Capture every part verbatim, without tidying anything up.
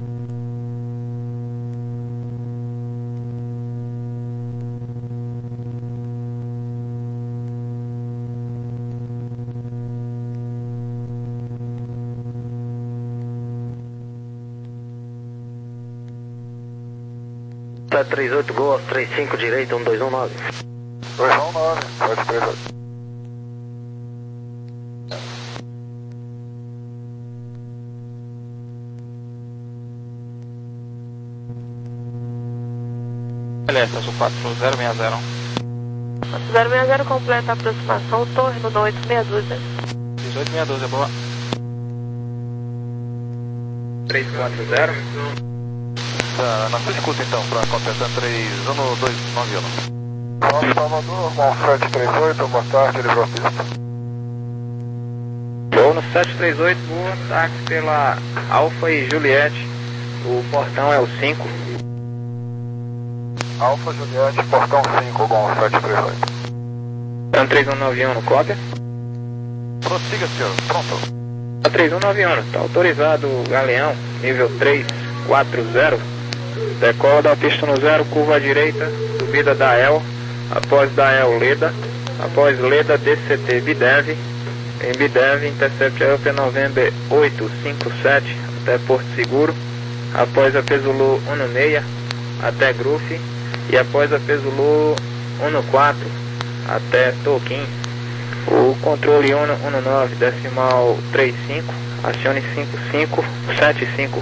sete três oito, Gol, três cinco, direita, um dois um nove. dois um nove, sete três oito. L S, azul quatro zero seis zero. quatro zero seis zero completa a aproximação, torre no oito seis dúzia. dezoito seis dúzia, boa. três quatro zero. Tá, na sua escuta então, para completar três um dois nove um. Alfa Salvador, Gol sete três oito, boa tarde, livrou a pista. Gol no sete três oito, boa, táxi pela Alfa e Juliette, o portão é o cinco. Alfa Juliette, portão cinco, Gol sete três oito. Então três um nove um no cópia. Prossiga, senhor, pronto. A três um nove um, está autorizado o Galeão, nível três quatro zero. Decola da pista no zero, curva à direita, subida da E L, após da E L Leda, após Leda D C T Bidev, em Bidev intercept a Upper November oito cinco sete até Porto Seguro, após a Pesulu um seis até Grufe e após a Pesulu um quatro até Toquim. O controle um nove decimal trinta e cinco, acione cinco cinco sete cinco.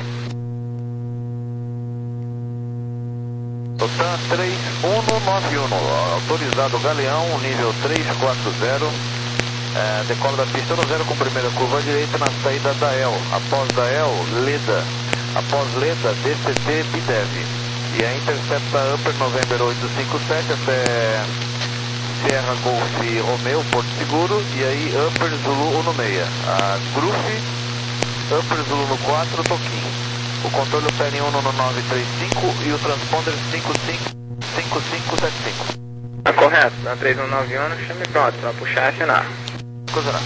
Totan três um nove um, autorizado Galeão, nível três quatro zero, é, decola da pista no zero com primeira curva à direita na saída da E L, após da E L, Leda, após Leda, D C T, Bidev, e a intercepta Upper November oito cinco sete até Sierra Golf Romeo, Porto Seguro, e aí Upper Zulu um seis, a Grufe, Upper Zulu no quatro, Toquim. O controle opera um nove três cinco e o transponder cinco cinco cinco cinco sete cinco. Tá correto, na três um nove um, chame pronto, para puxar e assinar. Coisa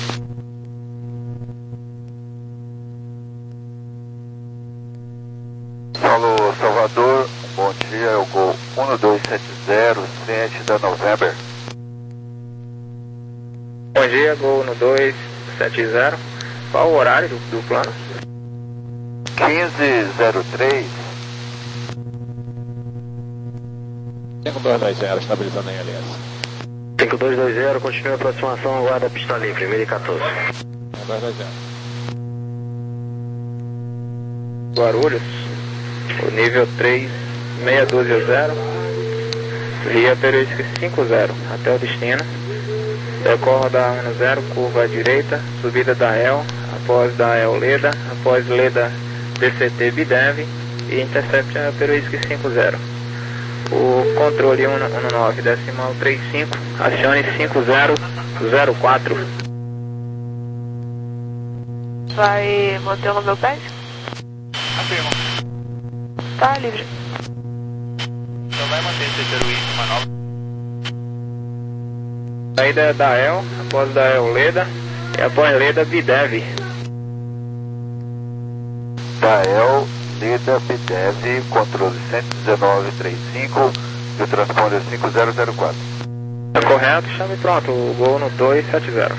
Falou, Salvador, bom dia, é o Gol um dois sete zero sete da November. Bom dia, Gol no dois sete zero. Qual o horário do, do plano? quinze zero três. cinco dois dois zero, estabilizando em L S. cinco dois dois zero, continue a aproximação, aguarda a pista livre, mil e quatorze. cinco dois dois zero. Guarulhos, o nível três seis doze zero, via Peruísque cinco zero até o destino. Decorra da um zero, curva à direita, subida da E L, após da E L Leda, após Leda D C T Bidev e intercept a Peruísque cinco zero. O controle um nove decimal trinta e cinco, acione cinco zero zero quatro. Vai manter o meu pé? Afirma. Tá livre. Então vai manter esse Peruísque manobra. Saída da E L, após da E L Leda e após Leda Bidev. Da E L, Leda, Bidev, controle cento e dezenove trinta e cinco e o transponder cinco zero zero quatro. Tá correto, chame pronto, o Gol no dois sete zero.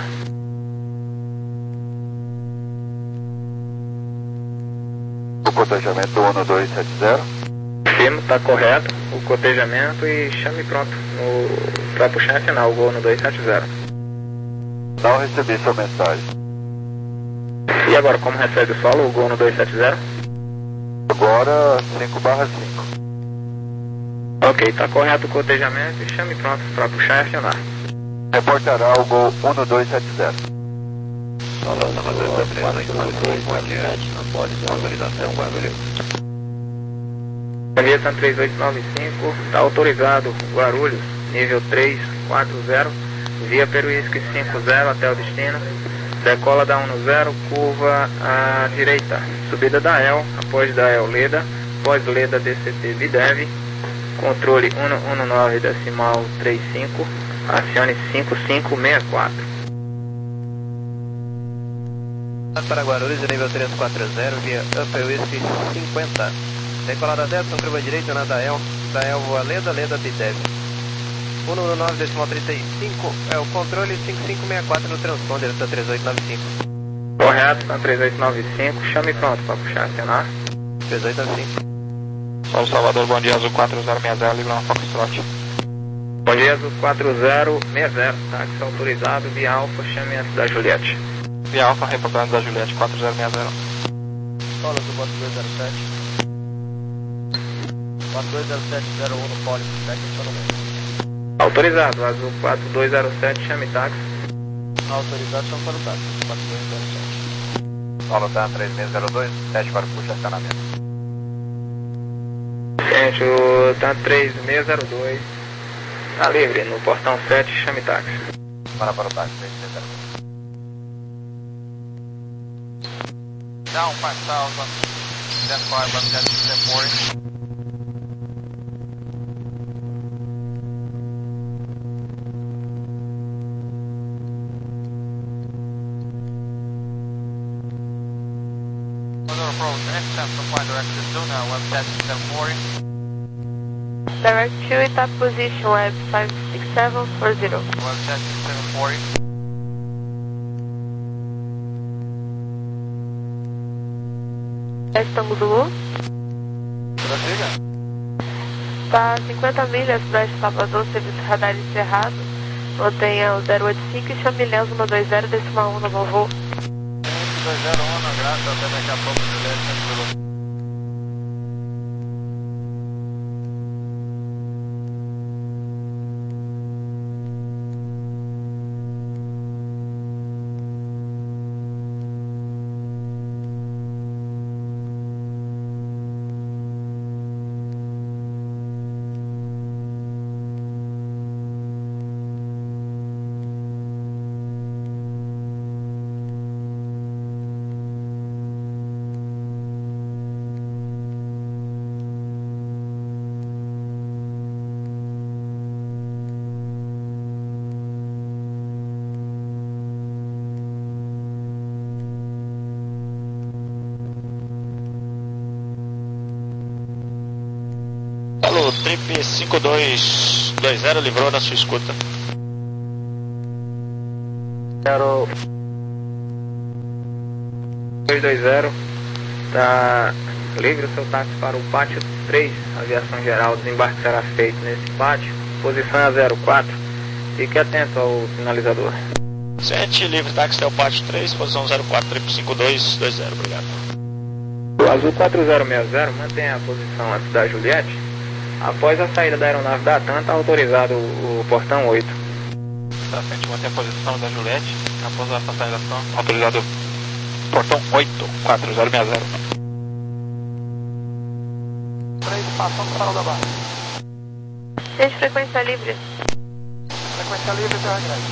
O cotejamento um dois sete zero. Firmo, tá correto, o cotejamento e chame pronto para puxar e assinar o Gol no dois sete zero. Não recebi sua mensagem. E agora, como recebe o solo, o Gol no dois sete zero? Agora cinco barra cinco. Ok, tá correto o cotejamento e chame pronto para puxar e acionar. Reportará o Gol um dois sete zero. Falando, quatro dois quatro sete, não pode ter autorização, Guarulhos. Bom dia, Santa três oito nove cinco, está autorizado Guarulhos, nível três quatro zero, via Peruísque cinco zero até o destino, decola da um zero, curva à direita, subida da E L, após da E L Leda, após Leda D C T Bidev, controle um nove decimal trinta e cinco, acione cinco cinco seis quatro. Para Guarulhos, nível trezentos e quarenta, via Upper Whisky cinquenta. Decolada Delta, curva direita na Dael. Dael voa Leda, Leda Bitev. cento e nove, decimal trinta e cinco, é o controle cinco cinco seis quatro no transponder, está três oito nove cinco. Correto, tá três oito nove cinco, chame pronto para puxar, acionar. três oito nove cinco. São Salvador, bom dia, Azul quatro zero seis zero, livre na Foxtrot. Bom dia, Azul quatro zero seis zero, táxi autorizado, via Alfa, chame antes da Juliette. Via Alfa, reportando da Juliette quatro zero seis zero. Escola do Bote dois zero sete. quatro dois zero sete zero um no Poli, técnico no meio. Autorizado, Azul quatro dois zero sete, chame táxi. Autorizado, chama para o táxi, quatro dois zero sete. Solo tá três seis zero dois, teste para puxa acionamento. Gente, o TAN três seis zero dois tá livre no portão sete, chame táxi. Para para o táxi, três seis zero dois. Down five thousand, ten five, one ten, ten forty. Direct to Itap position, web five six seven four zero. Estamos Zulu. Está cinquenta milhas para Salvador, serviço radar encerrado. Mantenha o zero oito cinco e chame Léo um dois zero, decimal um no voo. dois zero um, na graça, até daqui a pouco, Juliette, Alô, Trip cinco dois dois zero, livrou na sua escuta. Quero dois dois zero, tá livre o seu táxi para o pátio três, aviação geral, desembarque será feito nesse pátio, posição é zero quatro, fique atento ao sinalizador. Sente, livre táxi até o pátio três, posição zero quatro, Trip cinco dois dois zero, obrigado. O Azul quatro zero seis zero mantenha a posição antes da Juliette. Após a saída da aeronave da TAM, está autorizado o, o portão oito. Tá frente, mantém a posição da Juliette. Após a sinalização, autorizado portão oito, quatro zero seis zero. três, passando para o da barra. Gente, frequência livre. Frequência livre, terra grande.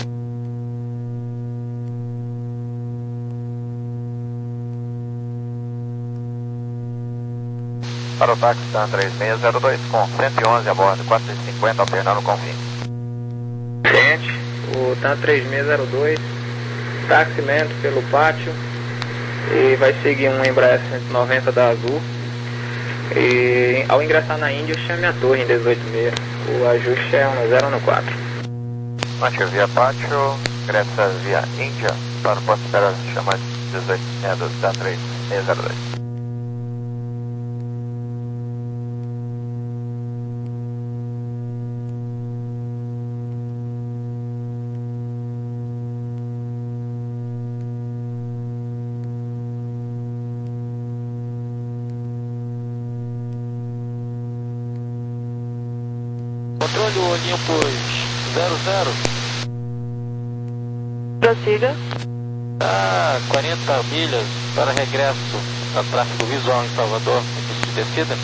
Para o táxi TAM três seis zero dois com cento e onze a bordo, quatro e cinquenta, alternando com fim. Gente, o TAM três seis zero dois, táxi lento pelo pátio e vai seguir um Embraer cento e noventa da Azul. E ao ingressar na Índia, chame a torre em dezoito seis. O ajuste é um zero no quatro. Mancha via pátio, ingressa via Índia, para o posto espera chama dezoito seis do TAM três seis zero dois. Controle Olympus zero zero. Prossiga. Tá quarenta milhas para regresso a tráfego visual em Salvador, pista de descida.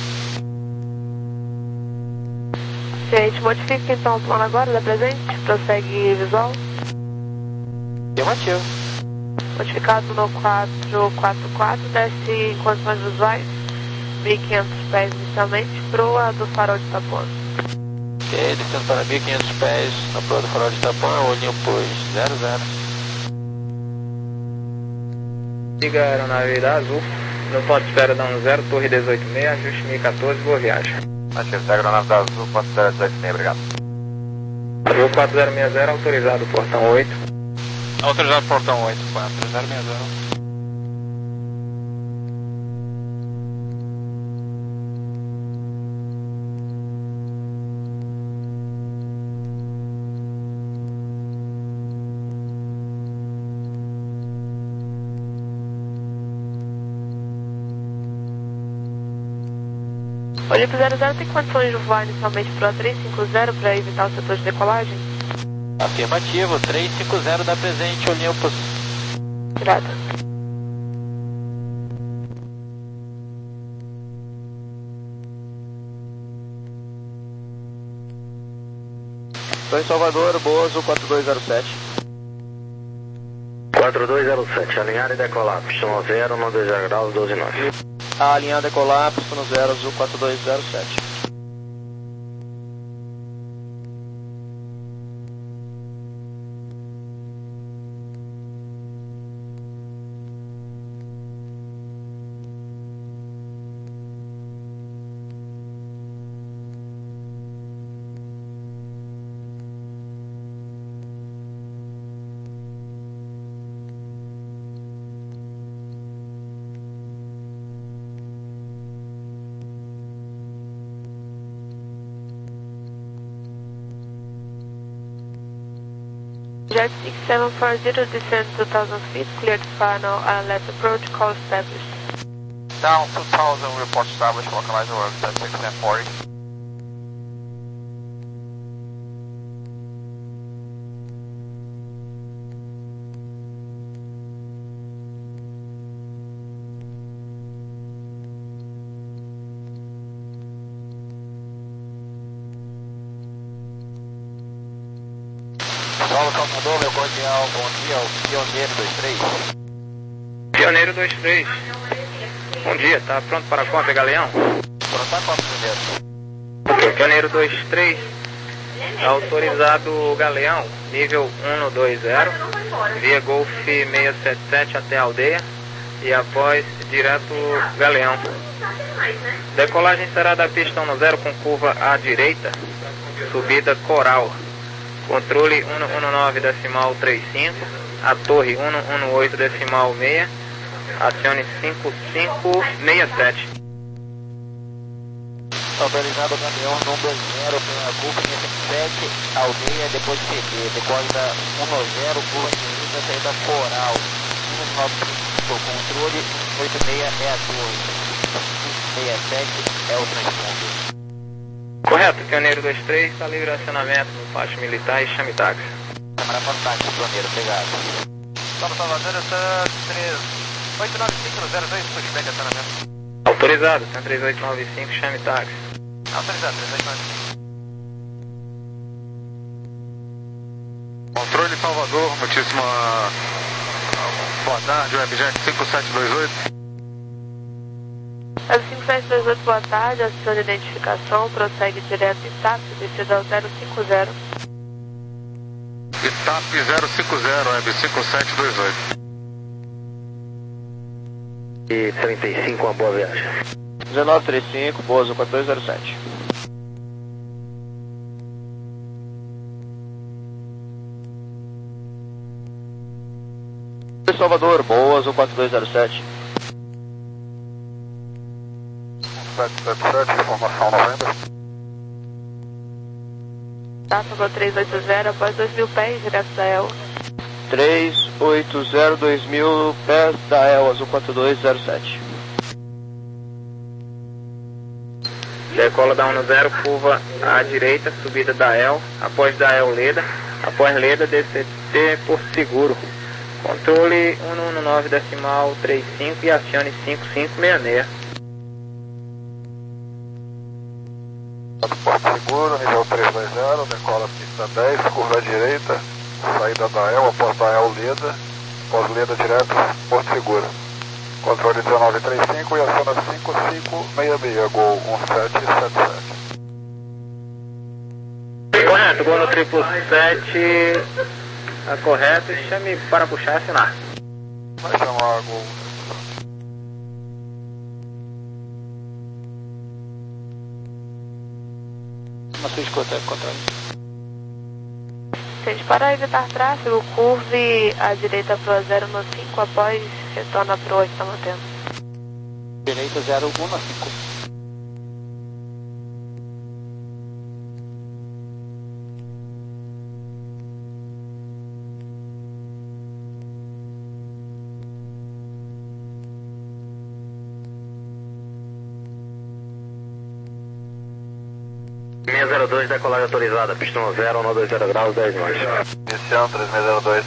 Gente, modifica então o plano agora da presente. Prossegue visual. Afirmativo. Modificado no quatro quatro quatro, desce em condições visuais, mil e quinhentos pés inicialmente, proa do farol de Itapuã. Ok, descendo para mil e quinhentos pés na proa do farol de Itapuã, Olympus zero zero. Siga a aeronave da Azul, no ponto de espera da um zero, torre dezoito seis, ajuste mil e quatorze, boa viagem. Ativo, segue a aeronave da Azul, ponto de espera dezoito seis, obrigado. Azul quatro zero seis zero, autorizado portão oito. Autorizado portão oito, quatro zero seis zero. O Jeep zero zero tem condições de voar inicialmente para o três cinco zero para evitar o setor de decolagem? Afirmativo, três cinco zero dá presente, Olympus. Grata. Estou em Salvador, Bozo quatro dois zero sete. quatro dois zero sete, alinhar e decolar, pistão zero, no dois zero graus, doze nove. A alinhada decolar, pistão zero, Azul quatro dois zero sete. Jet six seven four zero, descend two thousand feet, cleared final and left approach, call established. Down two thousand, report established, localize the work, Jet six seven forty. Paulo Salvador, meu cordial, bom dia, o Pioneiro dois três. Pioneiro dois três. Bom dia, tá pronto para a conta, Galeão? Pronto para a conta, primeiro. Pioneiro dois três, autorizado Galeão, nível um dois zero, via Golf seiscentos e setenta e sete até a aldeia e após direto Galeão. Decolagem será da pista um zero com curva à direita, subida Coral. Controle cento e dezenove decimal trinta e cinco, a torre cento e dezenove decimal seis, acione cinco cinco seis sete. Autorizado Gavião, número zero, pela curva setenta e sete, aldeia, depois C D, decolhe da um zero, curva direita, saída Coral, cento e dezenove trinta e cinco, controle oito seis é a torre, cinco seis sete é o transponder. Correto, Pioneiro dois três, está livre acionamento no pátio militar e chame táxi. Câmara fantástica, Pioneiro, obrigado. Estamos Salvador, oito nove cinco zero dois, suspende acionamento. Autorizado, cento e três oito nove cinco, chame táxi. Autorizado, três oito nove cinco. Controle Salvador, muitíssima boa tarde, Webjet cinco sete dois oito. A cinco sete dois oito, boa tarde, ação de identificação, prossegue direto em T A P, descida ao zero cinco zero. Itap zero cinco zero, Web cinco sete dois oito. E trinta e cinco, uma boa viagem. dezenove trinta e cinco, Bozo quatro dois zero sete. Salvador, Bozo quatro dois zero sete. sete sete sete, informação novembro. Tráfego três oito zero, após dois mil pés, direto da E L. três oito zero dois mil, pés da E L, Azul quatro dois zero sete. Decola da um zero, curva à direita, subida da E L, após da E L Leda, após Leda, D C T por seguro. Controle cento e dezenove decimal trinta e cinco e acione cinco cinco seis seis. Porto Seguro, nível três dois zero, decola pista dez, curva à direita, saída da E L, após da E L Leda, após Leda direto, Porto Seguro. Controle dezenove trinta e cinco e aciona cinco cinco seis seis, Gol um sete sete sete. Correto, gol no triplo sete, tá correto, chame para puxar e assinar. Vai chamar Gol na sua escuta, controle. seis, para evitar tráfego, curve à direita para o zero no cinco, após retorna para o oito, está mantendo. Direita zero um no cinco. seis zero dois, decolagem autorizada, pistão zero, um dois zero graus, dez nós. Iniciando três seis zero dois.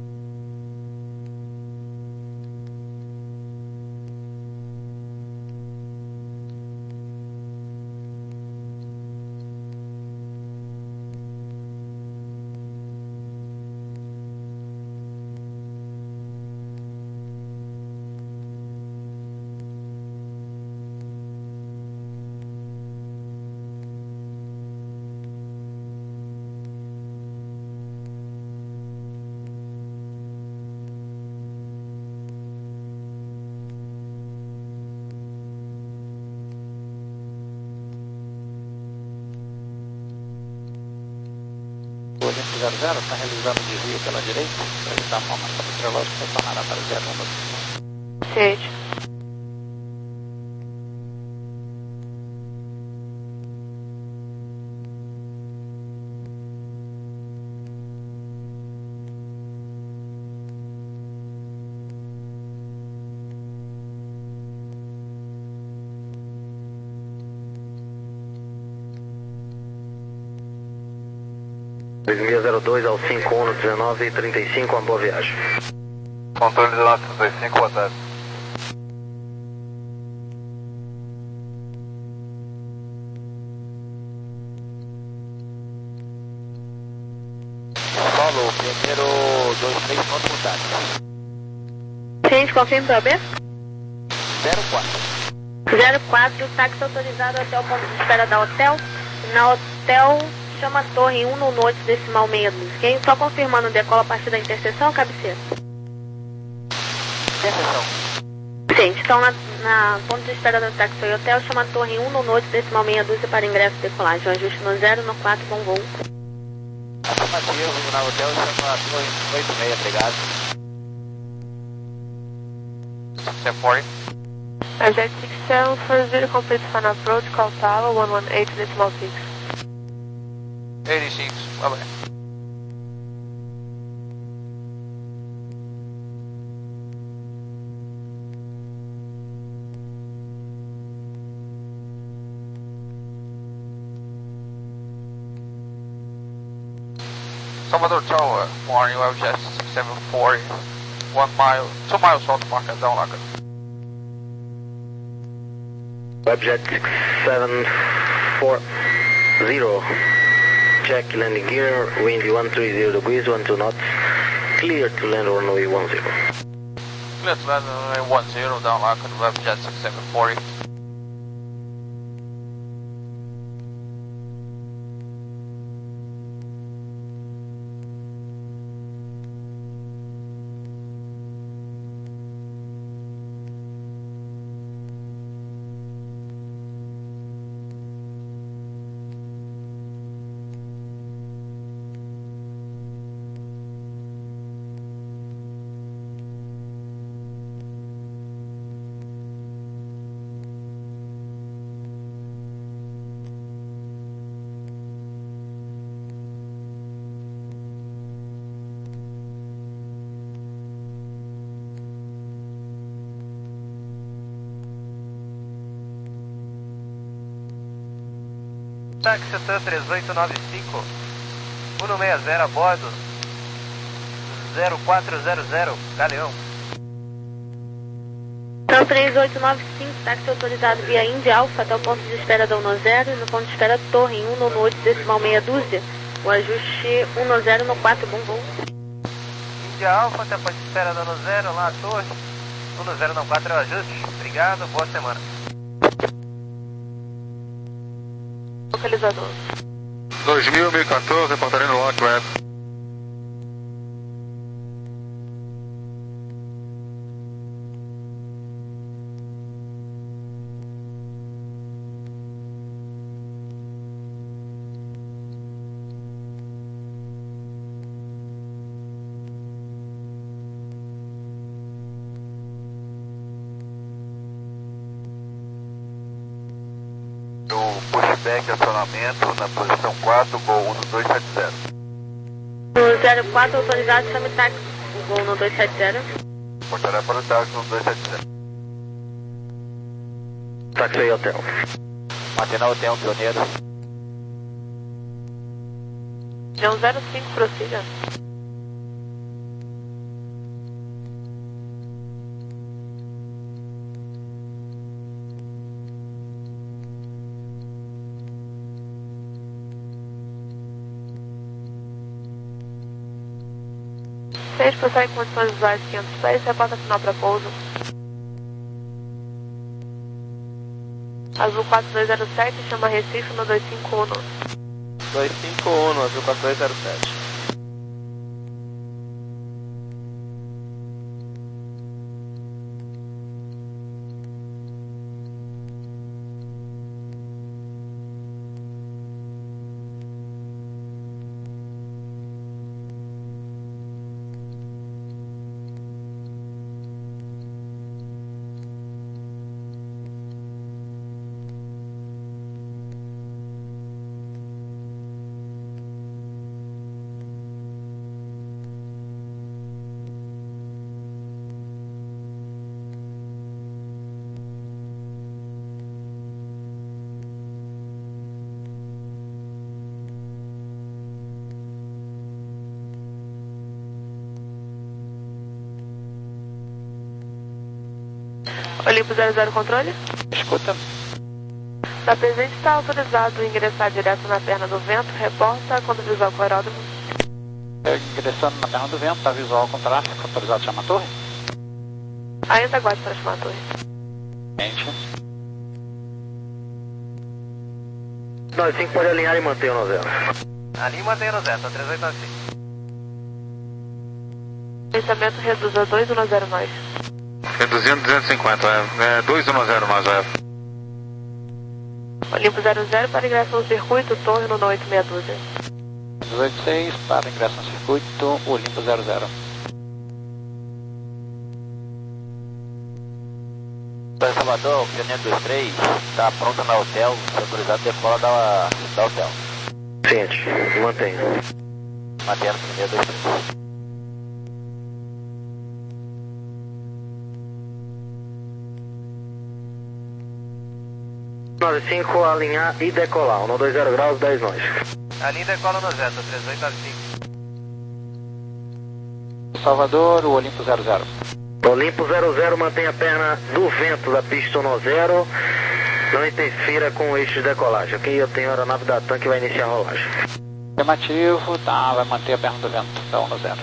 zero zero, está realizando desvio pela direita, para evitar a formação meteorológica, retornará para zero um no cinco. seis. dois seis zero dois ao cinco um no dezenove e trinta e cinco, uma boa viagem. Controle dezenove trinta e cinco, boa tarde. Solo, primeiro dois três, ponto mutado. Gente, confirme para B? zero quatro. zero quatro, táxi autorizado até o ponto de espera da hotel. Na hotel, chama a torre em um no noite, decimal meia dúzia. Quem só confirmando decola a partir da interseção, cabeceira? Interseção. Gente, então na, na ponto de espera do táxi e hotel, chama a torre em um no noite, decimal meia dúzia para ingresso e decolagem. O ajuste no zero, no quatro, bom voo. Afirmativo, na hotel chama a torre oito seis, obrigado. six four. Jet six seven four zero, complete final approach, call tower one one eight decimal six. eighty-six, bye bye. Salvador Tower, morning, Webjet six seven four, one mile, two miles south of Marcadão, Laca. Webjet six seven four zero. Check landing gear, wind one three zero degrees, one two knots, clear to land runway one zero. Clear to land runway one zero, down Laca, Webjet six seven four. Táxi TAM três oito nove cinco, cento e sessenta a bordo, zero quatro zero zero, Galeão. TAM três oito nove cinco, táxi autorizado via Indy Alpha até o ponto de espera da um zero e no ponto de espera torre em um no oito, decimal meia dúzia. O ajuste um zero no quatro, bom voo. Indy Alpha até o ponto de espera da um zero, lá a torre, um zero no quatro é o ajuste. Obrigado, boa semana. Localizador. dois mil, mil e quatorze, reportaria no Lock Web. O pushback acionamento na posição quatro, Gol um dois sete zero. No zero quatro autorizado, chame táxi. Gol um dois sete zero. Portará para o táxi um dois sete zero. Táxi aí, hotel. Mantendo hotel, pioneiro. João zero cinco, prossiga. seis prossegue com condições visuais quinhentos e seis, reporta final para pouso. Azul quatro dois zero sete, chama Recife no dois cinco um. dois cinco um, Azul quatro dois zero sete. Olimpo zero zero, controle? Escuta. Da presente está autorizado ingressar direto na perna do vento, reporta quando visual com o aeródromo. É, ingressando na perna do vento, tá visual com tráfego, autorizado chama a torre. Ainda aguarde para chamar a torre. Mente. nove cinco pode alinhar e manter o no zero. Alinhe e mantenha no zero, tá três oito nove cinco. Pensamento reduz a dois um zero nós. Reduzindo duzentos e cinquenta, é, é dois um zero nós, é. Olimpo zero zero para ingresso no circuito, torre no oito meia dúzia. duzentos e oitenta e seis para ingresso no circuito, Olimpo zero zero. São Salvador, Pioneiro dois três, está pronta na hotel, autorizado decola da, da hotel. Ciente, mantenha. Mantendo Pioneiro dois três. nove cinco, alinhar e decolar. um dois zero graus, dez nós. Alinhe e decola no zero, tá três oito nove cinco. Salvador, o Olimpo zero zero. Olimpo zero zero, mantém a perna do vento da pista no zero. Não interfira com o eixo de decolagem. Aqui eu tenho a aeronave da TAM que vai iniciar a rolagem. Afirmativo, tá, vai manter a perna do vento, tá um no zero.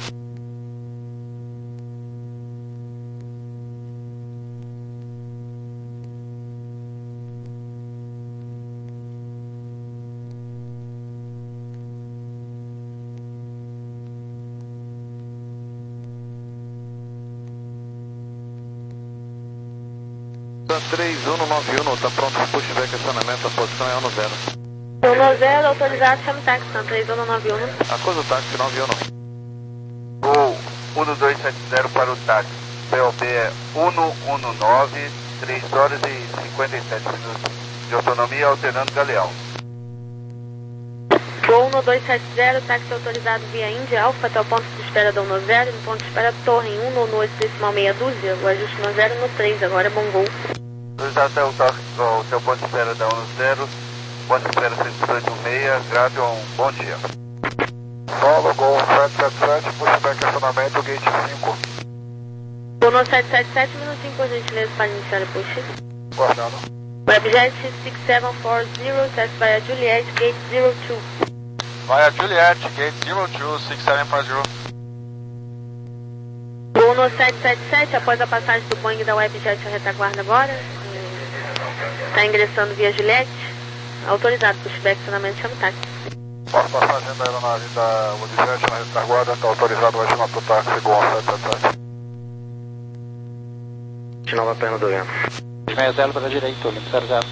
três um nove um, está pronto para pushback acionamento, a posição é um zero. um no zero, autorizado, chame táxi, três um nove um. Acusa o táxi nove um. Gol um dois sete zero para o táxi. P O B é um um nove, três horas e cinquenta e sete minutos de autonomia alternando Galeão. Gol um dois sete zero, táxi autorizado via Índia Alfa até o ponto de espera da um zero, no ponto de espera Torre em um no oito decimal meia dúzia, o ajuste no zero no três, agora é bom voo. Autorizado até o, toque, o teu ponto de espera da um zero, ponto de espera cento e dezoito meia, grave um bom dia. Solo, Gol sete sete sete, pushback acionamento, gate cinco. Gol no sete sete sete, minutinho por gentileza para iniciar o push. Guardado. Webjet six seven four zero, test via Juliet, gate zero two. Vai a Juliet, gate zero two, six seven four zero. Gol no sete sete sete, após a passagem do Boeing da Webjet à retaguarda agora. Está ingressando via Juliet. Autorizado, pushback, acionamento, chama o táxi. Pós passagem da aeronave da Webjet na retaguarda, está autorizado, vai chamar para o táxi, Gol sete sete sete. De nova perna do vento. seis zero para a direita, Olimpo zero zero.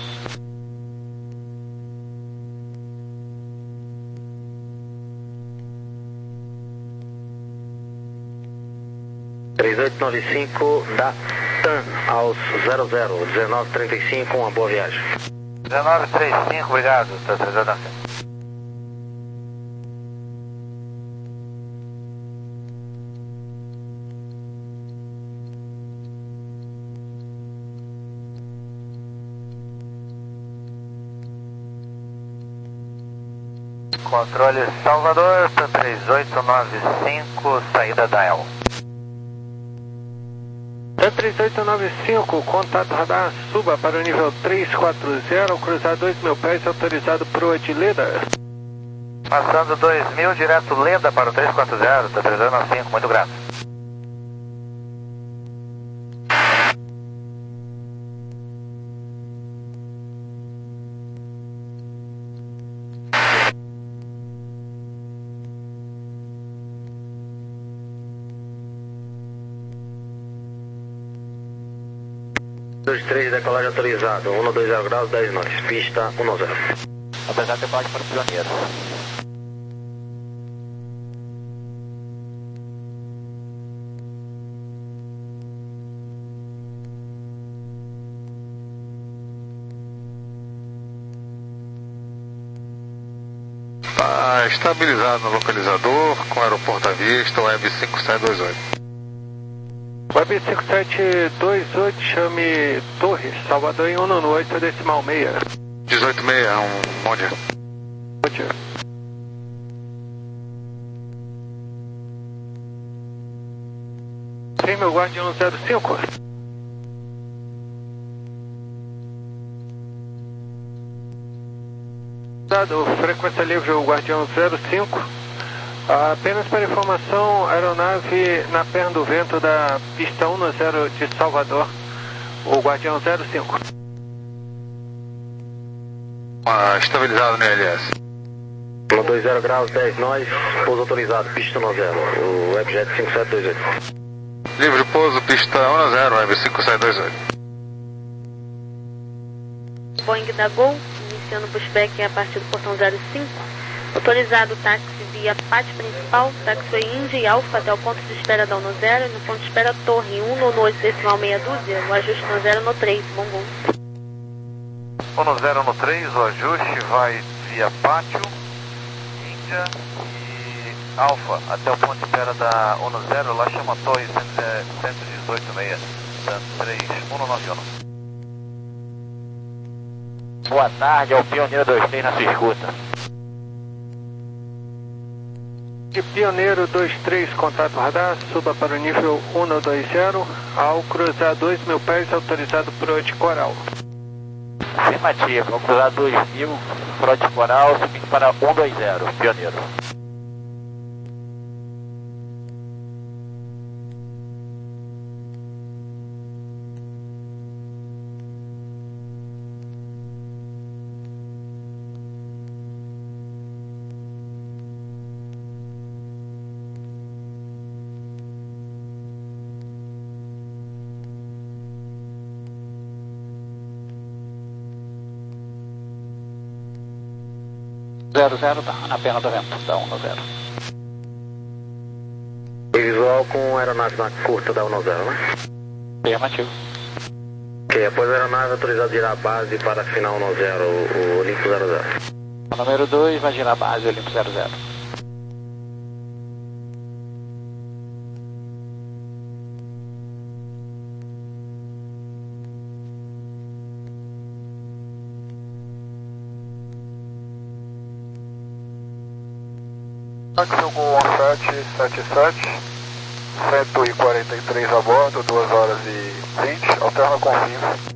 três oito nove cinco da TAM aos zero zero, dezenove trinta e cinco, uma boa viagem. dezenove trinta e cinco, obrigado, está autorizado na frente. Controle Salvador, três oito nove cinco, saída da E L. três oito nove cinco, contato radar, suba para o nível três quatro zero, cruzar dois mil pés, autorizado para o de Leda. Passando dois mil, direto Leda para o três quatro zero, tá três oito nove cinco, muito grato. dois três, decolagem autorizado, um dois zero graus, dez nós, pista um zero. Apesar de decolagem para o Pioneiro. Tá estabilizado no localizador, com aeroporto à vista, Web cinco sete dois oito. Web cinco sete dois oito, chame Torres, Salvador em um oito decimal seis. dezoito seis, um bom dia. Bom dia. Tem meu Guardião zero cinco. Dado frequência livre, o Guardião zero cinco. Apenas para informação, aeronave na perna do vento da pista um zero de Salvador, o Guardião zero cinco. Ah, estabilizado no L S. um dois zero graus, dez nós, pouso autorizado, pista um zero, o Webjet cinco sete dois oito. Livre pouso, pista um zero, Web cinco sete dois oito. Boeing da Gol, iniciando o pushback a partir do portão zero cinco. Autorizado táxi via pátio principal, taxiway Indy e Alfa até o ponto de espera da um zero, no ponto de espera Torre um no oito decimal meia dúzia, o ajuste no zero no três, bom bom. um zero no três, o ajuste vai via pátio, Índia e Alfa até o ponto de espera da um zero, lá chama Torre cento e dezoito seis, três um nove um. Boa tarde, é o Pioneiro dois três na sua escuta. De Pioneiro dois três, contato radar, suba para o nível um dois zero, ao cruzar dois mil pés, autorizado por o de Coral. Afirmativo, ao cruzar dois mil, Frota Coral, subindo para um dois zero, Pioneiro. zero zero tá na perna do vento, da um zero. E visual com aeronave na curta da um zero, né? Afirmativo. Ok, após a aeronave autorizado a girar a base para final um zero, o Olimpo zero zero. O número dois vai girar a base, Olimpo zero zero. Táxi Gol sete sete sete, cento e quarenta e três a bordo, duas horas e vinte, alterna com vinho.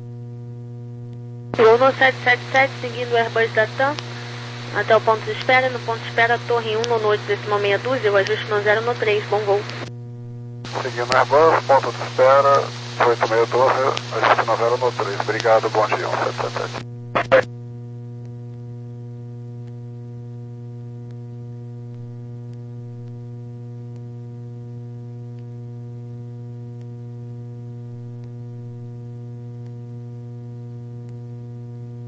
Gol no sete sete sete, seguindo o Airbus da TAM, até o ponto de espera, no ponto de espera Torre um no oito decimal meia dúzia, o ajuste no zero no três, bom voo. Seguindo o Airbus, ponto de espera, oito seis um dois, ajuste no zero no três. Obrigado, bom dia, um sete sete sete.